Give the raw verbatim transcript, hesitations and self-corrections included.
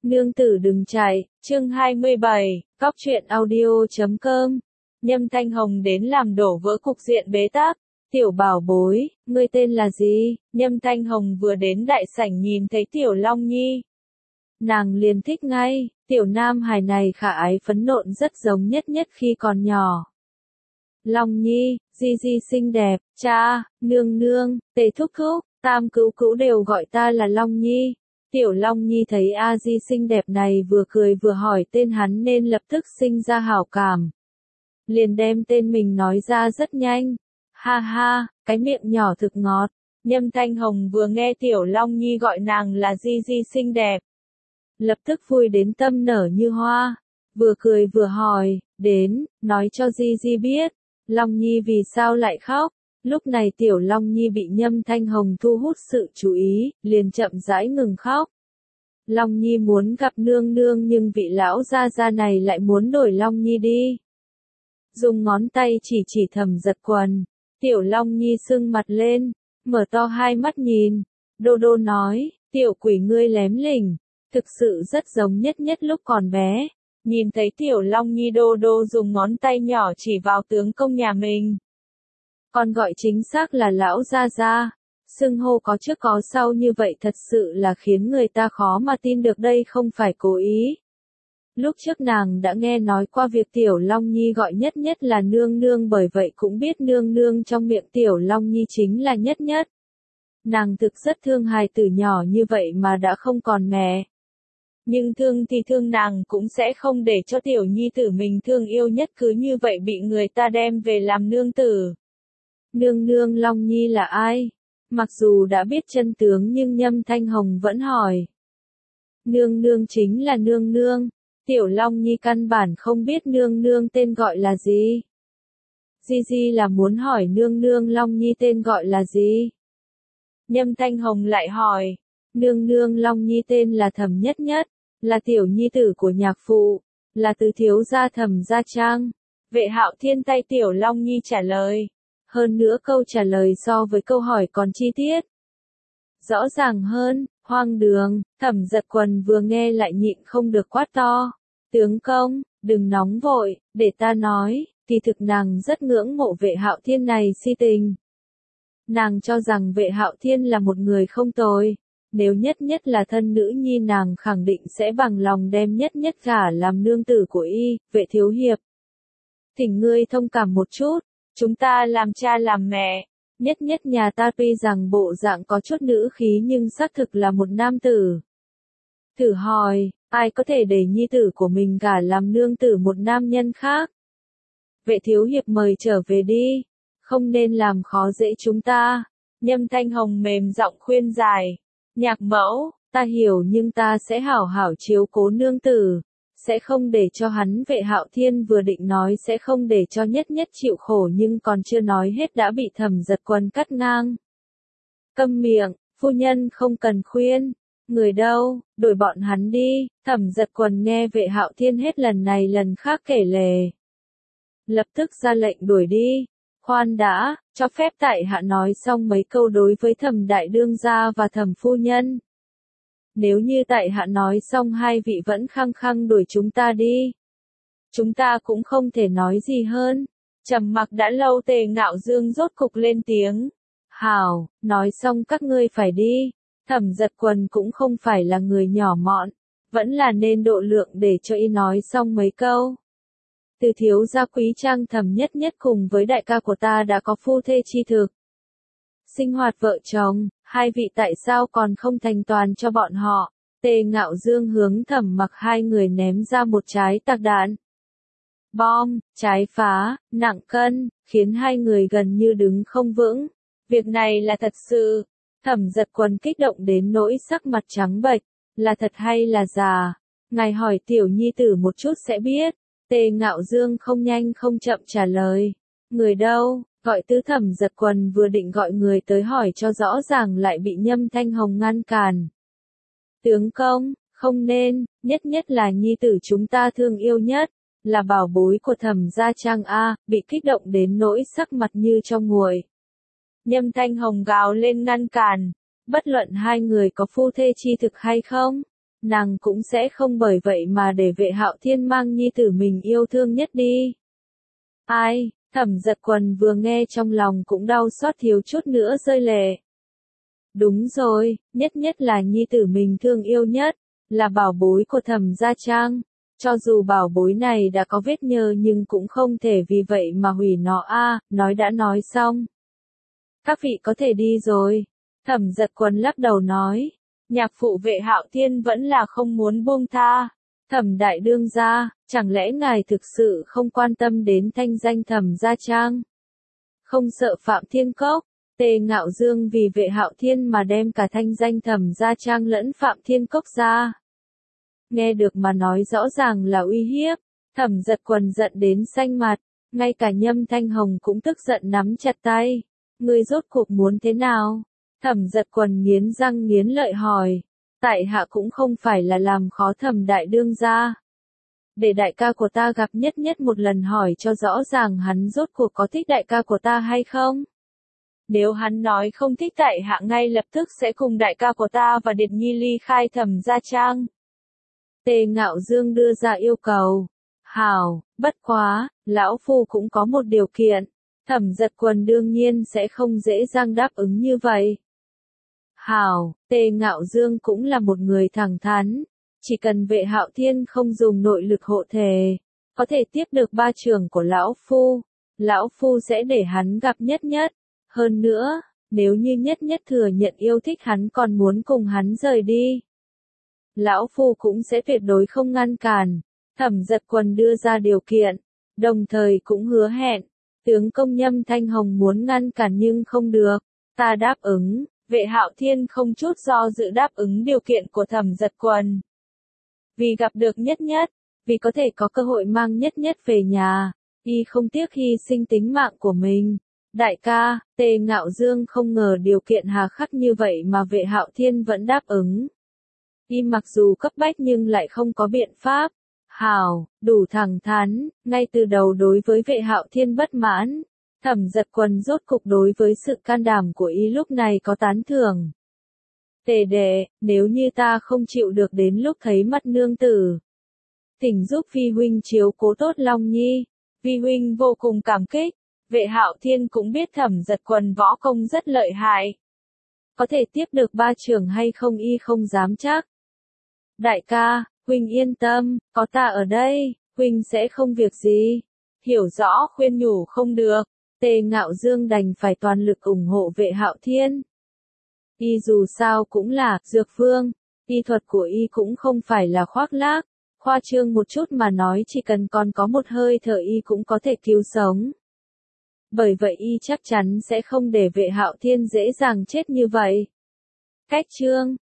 Nương tử đừng chạy, chương hai mươi bảy, cóc truyện audio chấm com. Nhâm Thanh Hồng đến làm đổ vỡ cục diện bế tắc. Tiểu bảo bối, ngươi tên là gì? Nhâm Thanh Hồng vừa đến đại sảnh nhìn thấy Tiểu Long Nhi. Nàng liền thích ngay, tiểu nam hài này khả ái phấn nộn rất giống Nhất Nhất khi còn nhỏ. Long Nhi, Di Di xinh đẹp, cha, nương nương, tề thúc thúc, tam cữu cữu đều gọi ta là Long Nhi. Tiểu Long Nhi thấy A Di xinh đẹp này vừa cười vừa hỏi tên hắn nên lập tức sinh ra hảo cảm. Liền đem tên mình nói ra rất nhanh. Ha ha, cái miệng nhỏ thực ngọt. Nhâm Thanh Hồng vừa nghe Tiểu Long Nhi gọi nàng là Di Di xinh đẹp. Lập tức vui đến tâm nở như hoa. Vừa cười vừa hỏi, đến, nói cho Di Di biết. Long Nhi vì sao lại khóc? Lúc này Tiểu Long Nhi bị Nhâm Thanh Hồng thu hút sự chú ý, liền chậm rãi ngừng khóc. Long Nhi muốn gặp nương nương nhưng vị lão gia gia này lại muốn đổi Long Nhi đi. Dùng ngón tay chỉ chỉ Thẩm Giật Quần. Tiểu Long Nhi sưng mặt lên, mở to hai mắt nhìn. Đô đô nói, tiểu quỷ ngươi lém lỉnh, thực sự rất giống Nhất Nhất lúc còn bé. Nhìn thấy Tiểu Long Nhi đô đô dùng ngón tay nhỏ chỉ vào tướng công nhà mình. Còn gọi chính xác là lão gia gia. Xưng hô có trước có sau như vậy thật sự là khiến người ta khó mà tin được đây không phải cố ý. Lúc trước nàng đã nghe nói qua việc Tiểu Long Nhi gọi Nhất Nhất là nương nương, bởi vậy cũng biết nương nương trong miệng Tiểu Long Nhi chính là Nhất Nhất. Nàng thực rất thương hài tử nhỏ như vậy mà đã không còn mẹ. Nhưng thương thì thương, nàng cũng sẽ không để cho tiểu nhi tử mình thương yêu nhất cứ như vậy bị người ta đem về làm nương tử. Nương nương Long Nhi là ai? Mặc dù đã biết chân tướng nhưng Nhâm Thanh Hồng vẫn hỏi. Nương nương chính là nương nương. Tiểu Long Nhi căn bản không biết nương nương tên gọi là gì. Di Di là muốn hỏi nương nương Long Nhi tên gọi là gì? Nhâm Thanh Hồng lại hỏi. Nương nương Long Nhi tên là Thẩm Nhất Nhất, là tiểu nhi tử của nhạc phụ, là tứ thiếu gia Thẩm Gia Trang. Vệ Hạo Thiên tay Tiểu Long Nhi trả lời. Hơn nữa câu trả lời so với câu hỏi còn chi tiết. Rõ ràng hơn, hoang đường. Thẩm Giật Quần vừa nghe lại nhịn không được quát to. Tướng công, đừng nóng vội, để ta nói, thì thực nàng rất ngưỡng mộ Vệ Hạo Thiên này si tình. Nàng cho rằng Vệ Hạo Thiên là một người không tồi. Nếu Nhất Nhất là thân nữ nhi nàng khẳng định sẽ bằng lòng đem Nhất Nhất gả làm nương tử của y. Vệ thiếu hiệp, thỉnh ngươi thông cảm một chút, chúng ta làm cha làm mẹ. Nhất Nhất nhà ta tuy rằng bộ dạng có chút nữ khí nhưng xác thực là một nam tử. Thử hỏi, ai có thể để nhi tử của mình gả làm nương tử một nam nhân khác? Vệ thiếu hiệp mời trở về đi, không nên làm khó dễ chúng ta. Nhâm Thanh Hồng mềm giọng khuyên giải. Nhạc mẫu, ta hiểu nhưng ta sẽ hảo hảo chiếu cố nương tử. Sẽ không để cho hắn. Vệ Hạo Thiên vừa định nói sẽ không để cho Nhất Nhất chịu khổ nhưng còn chưa nói hết đã bị Thẩm Giật Quần cắt ngang. Câm miệng, phu nhân không cần khuyên. Người đâu, đuổi bọn hắn đi. Thẩm Giật Quần nghe Vệ Hạo Thiên hết lần này lần khác kể lể. Lập tức ra lệnh đuổi đi. Khoan đã, cho phép tại hạ nói xong mấy câu đối với Thẩm đại đương gia và Thẩm phu nhân. Nếu như tại hạ nói xong hai vị vẫn khăng khăng đuổi chúng ta đi, chúng ta cũng không thể nói gì hơn. Trầm mặc đã lâu Tề Ngạo Dương rốt cục lên tiếng. Hảo, nói xong các ngươi phải đi. Thẩm Giật Quần cũng không phải là người nhỏ mọn, vẫn là nên độ lượng để cho y nói xong mấy câu. Từ thiếu gia quý trang Thẩm Nhất Nhất cùng với đại ca của ta đã có phu thê chi thực. Sinh hoạt vợ chồng, hai vị tại sao còn không thành toàn cho bọn họ? Tề Ngạo Dương hướng Thẩm Mặc hai người ném ra một trái tạc đạn. Bom, trái phá, nặng cân, khiến hai người gần như đứng không vững. Việc này là thật sự. Thẩm Giật Quần kích động đến nỗi sắc mặt trắng bệch. Là thật hay là giả? Ngài hỏi tiểu nhi tử một chút sẽ biết. Tề Ngạo Dương không nhanh không chậm trả lời. Người đâu? Gọi tứ. Thẩm Giật Quần vừa định gọi người tới hỏi cho rõ ràng lại bị Nhâm Thanh Hồng ngăn cản. Tướng công, không nên, Nhất Nhất là nhi tử chúng ta thương yêu nhất, là bảo bối của Thẩm Gia Trang A, bị kích động đến nỗi sắc mặt như cho nguội. Nhâm Thanh Hồng gào lên ngăn cản, bất luận hai người có phu thê chi thực hay không, nàng cũng sẽ không bởi vậy mà để Vệ Hạo Thiên mang nhi tử mình yêu thương nhất đi. Ai, Thẩm Giật Quần vừa nghe trong lòng cũng đau xót thiếu chút nữa rơi lệ. Đúng rồi, nhất nhất là nhi tử mình thương yêu nhất, là bảo bối của Thẩm Gia Trang. Cho dù bảo bối này đã có vết nhơ nhưng cũng không thể vì vậy mà hủy nó a. Nói đã nói xong. Các vị có thể đi rồi. Thẩm Giật Quần lắc đầu nói. Nhạc phụ Vệ Hạo Thiên vẫn là không muốn buông tha. Thẩm đại đương gia, chẳng lẽ ngài thực sự không quan tâm đến thanh danh Thẩm Gia Trang? Không sợ Phạm Thiên Cốc, Tề Ngạo Dương vì Vệ Hạo Thiên mà đem cả thanh danh Thẩm Gia Trang lẫn Phạm Thiên Cốc ra. Nghe được mà nói rõ ràng là uy hiếp, Thẩm Giật Quần giận đến xanh mặt, ngay cả Nhâm Thanh Hồng cũng tức giận nắm chặt tay. Ngươi rốt cuộc muốn thế nào? Thẩm Giật Quần nghiến răng nghiến lợi hỏi. Tại hạ cũng không phải là làm khó Thẩm đại đương gia. Để đại ca của ta gặp nhất nhất một lần hỏi cho rõ ràng hắn rốt cuộc có thích đại ca của ta hay không? Nếu hắn nói không thích tại hạ ngay lập tức sẽ cùng đại ca của ta và Điệt Nhi ly khai Thẩm Gia Trang. Tề Ngạo Dương đưa ra yêu cầu. Hảo, bất quá, lão phu cũng có một điều kiện. Thẩm Giật Quần đương nhiên sẽ không dễ dàng đáp ứng như vậy. Hảo, Tề Ngạo Dương cũng là một người thẳng thắn. Chỉ cần Vệ Hạo Thiên không dùng nội lực hộ thể, có thể tiếp được ba trường của lão phu. Lão phu sẽ để hắn gặp nhất nhất. Hơn nữa, nếu như nhất nhất thừa nhận yêu thích hắn còn muốn cùng hắn rời đi, lão phu cũng sẽ tuyệt đối không ngăn cản. Thẩm Giật Quần đưa ra điều kiện, đồng thời cũng hứa hẹn, tướng công Nhâm Thanh Hồng muốn ngăn cản nhưng không được, ta đáp ứng. Vệ Hạo Thiên không chút do dự đáp ứng điều kiện của Thẩm Giật Quần. Vì gặp được nhất nhất, vì có thể có cơ hội mang nhất nhất về nhà, y không tiếc hy sinh tính mạng của mình. Đại ca, Tề Ngạo Dương không ngờ điều kiện hà khắc như vậy mà Vệ Hạo Thiên vẫn đáp ứng. Y mặc dù cấp bách nhưng lại không có biện pháp. Hảo, đủ thẳng thắn, ngay từ đầu đối với Vệ Hạo Thiên bất mãn. Thẩm Giật Quần rốt cục đối với sự can đảm của y lúc này có tán thưởng. Tề đệ, nếu như ta không chịu được đến lúc thấy mặt nương tử, thỉnh giúp Vi huynh chiếu cố tốt Long Nhi. Vi huynh vô cùng cảm kích. Vệ Hạo Thiên cũng biết Thẩm Giật Quần võ công rất lợi hại. Có thể tiếp được ba trường hay không y không dám chắc. Đại ca, huynh yên tâm, có ta ở đây, huynh sẽ không việc gì. Hiểu rõ khuyên nhủ không được, Tề Ngạo Dương đành phải toàn lực ủng hộ Vệ Hạo Thiên. Y dù sao cũng là dược phương, y thuật của y cũng không phải là khoác lác, khoa trương một chút mà nói chỉ cần còn có một hơi thở y cũng có thể cứu sống. Bởi vậy y chắc chắn sẽ không để Vệ Hạo Thiên dễ dàng chết như vậy. Cách chương